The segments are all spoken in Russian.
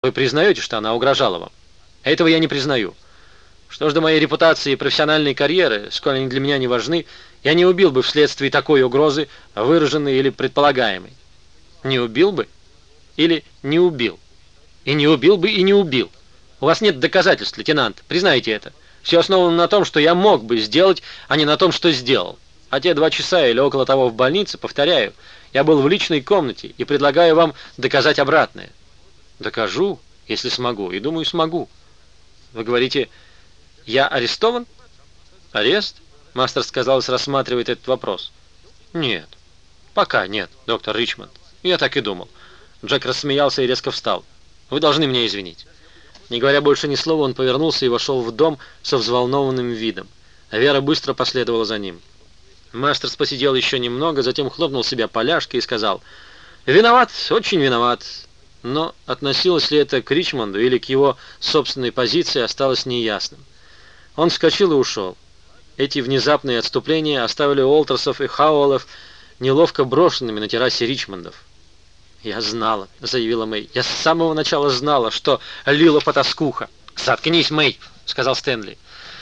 Вы признаете, что она угрожала вам? Этого я не признаю. Что ж до моей репутации и профессиональной карьеры, сколь они для меня не важны, я не убил бы вследствие такой угрозы, выраженной или предполагаемой. Не убил бы или не убил? И не убил бы, и не убил. У вас нет доказательств, лейтенант, признайте это. Все основано на том, что я мог бы сделать, а не на том, что сделал. А те 2 часа или около того в больнице, повторяю, я был в личной комнате и предлагаю вам доказать обратное. Докажу, если смогу, и думаю, смогу. Вы говорите, я арестован? Арест? Мастерс, казалось, рассматривает этот вопрос. Нет, пока нет, доктор Ричмонд. Я так и думал. Джек рассмеялся и резко встал. Вы должны меня извинить. Не говоря больше ни слова, он повернулся и вошел в дом со взволнованным видом. А Вера быстро последовала за ним. Мастерс посидел еще немного, затем хлопнул себя поляшкой и сказал: «Виноват, очень виноват». Но относилось ли это к Ричмонду или к его собственной позиции, осталось неясным. Он вскочил и ушел. Эти внезапные отступления оставили Уолтерсов и Хауэллов неловко брошенными на террасе Ричмондов. «Я знала», — заявила Мэй. «Я с самого начала знала, что Лила потаскуха». «Заткнись, Мэй», — сказал Стэнли.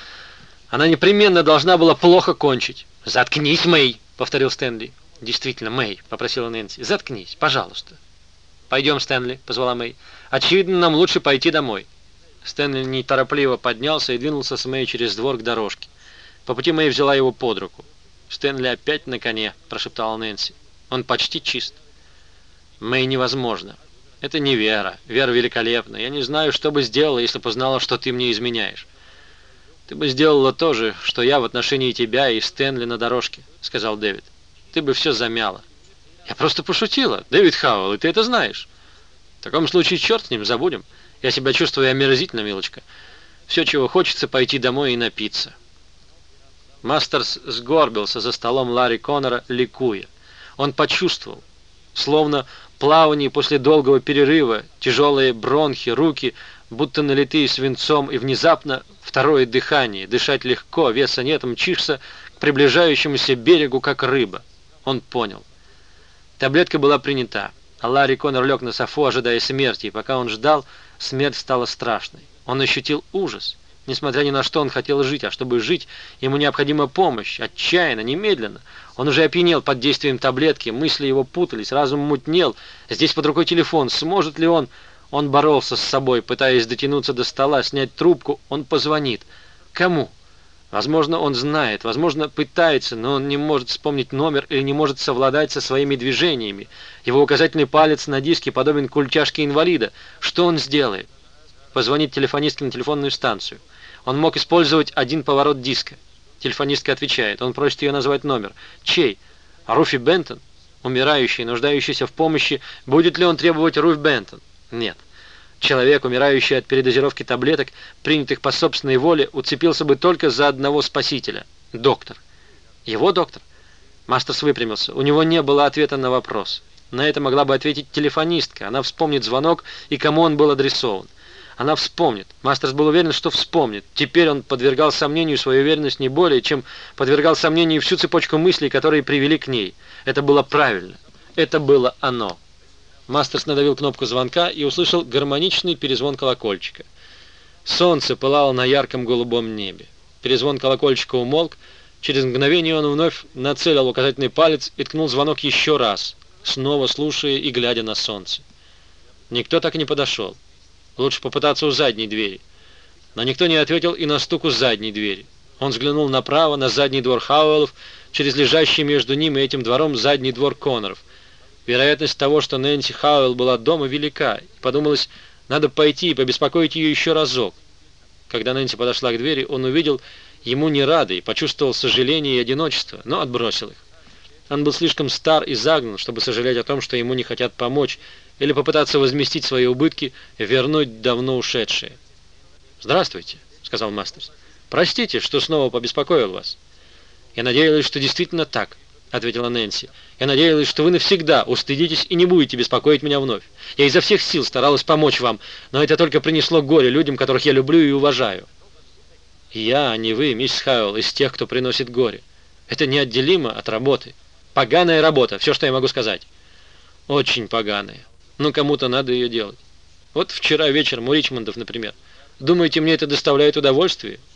«Она непременно должна была плохо кончить». «Заткнись, Мэй», — повторил Стэнли. «Действительно, Мэй», — попросила Нэнси. «Заткнись, пожалуйста». «Пойдем, Стэнли», — позвала Мэй. «Очевидно, нам лучше пойти домой». Стэнли неторопливо поднялся и двинулся с Мэй через двор к дорожке. По пути Мэй взяла его под руку. «Стэнли опять на коне», — прошептала Нэнси. «Он почти чист». «Мэй, невозможно. Это не Вера. Вера великолепна. Я не знаю, что бы сделала, если бы знала, что ты мне изменяешь». «Ты бы сделала то же, что я в отношении тебя и Стэнли на дорожке», — сказал Дэвид. «Ты бы все замяла». «Я просто пошутила, Дэвид Хауэлл, и ты это знаешь». «В таком случае черт с ним, забудем. Я себя чувствую омерзительно, милочка. Все, чего хочется, пойти домой и напиться». Мастерс сгорбился за столом Ларри Коннора, ликуя. Он почувствовал, словно плавание после долгого перерыва, тяжелые бронхи, руки, будто налитые свинцом, и внезапно второе дыхание. Дышать легко, веса нет, мчишься к приближающемуся берегу, как рыба. Он понял. Таблетка была принята, а Ларри Коннор лег на софу, ожидая смерти, и пока он ждал, смерть стала страшной. Он ощутил ужас. Несмотря ни на что, он хотел жить, а чтобы жить, ему необходима помощь, отчаянно, немедленно. Он уже опьянел под действием таблетки, мысли его путались, разум мутнел. Здесь под рукой телефон, сможет ли он? Он боролся с собой, пытаясь дотянуться до стола, снять трубку. Он позвонит. Кому? Возможно, он знает, возможно, пытается, но он не может вспомнить номер или не может совладать со своими движениями. Его указательный палец на диске подобен культяшке инвалида. Что он сделает? Позвонит телефонистке на телефонную станцию. Он мог использовать один поворот диска. Телефонистка отвечает. Он просит ее назвать номер. Чей? Руфи Бентон? Умирающий, нуждающийся в помощи. Будет ли он требовать Руф Бентон? Нет. Человек, умирающий от передозировки таблеток, принятых по собственной воле, уцепился бы только за одного спасителя. Доктор. Его доктор? Мастерс выпрямился. У него не было ответа на вопрос. На это могла бы ответить телефонистка. Она вспомнит звонок и кому он был адресован. Она вспомнит. Мастерс был уверен, что вспомнит. Теперь он подвергал сомнению свою уверенность не более, чем подвергал сомнению всю цепочку мыслей, которые привели к ней. Это было правильно. Это было оно. Мастерс надавил кнопку звонка и услышал гармоничный перезвон колокольчика. Солнце пылало на ярком голубом небе. Перезвон колокольчика умолк. Через мгновение он вновь нацелил указательный палец и ткнул звонок еще раз, снова слушая и глядя на солнце. Никто так и не подошел. Лучше попытаться у задней двери. Но никто не ответил и на стук у задней двери. Он взглянул направо, на задний двор Хауэллов, через лежащий между ним и этим двором задний двор Конноров. Вероятность того, что Нэнси Хауэлл была дома, велика, и подумалось, надо пойти и побеспокоить ее еще разок. Когда Нэнси подошла к двери, он увидел ему не рады и почувствовал сожаление и одиночество, но отбросил их. Он был слишком стар и загнан, чтобы сожалеть о том, что ему не хотят помочь, или попытаться возместить свои убытки и вернуть давно ушедшие. «Здравствуйте», — сказал Мастерс. «Простите, что снова побеспокоил вас». «Я надеялась, что действительно так», — ответила Нэнси. «Я надеялась, что вы навсегда устыдитесь и не будете беспокоить меня вновь. Я изо всех сил старалась помочь вам, но это только принесло горе людям, которых я люблю и уважаю». «Я, а не вы, мисс Хауэлл, из тех, кто приносит горе. Это неотделимо от работы. Поганая работа, все, что я могу сказать». «Очень поганая. Но кому-то надо ее делать». Вот вчера вечером у Ричмондов, например. Думаете, мне это доставляет удовольствие?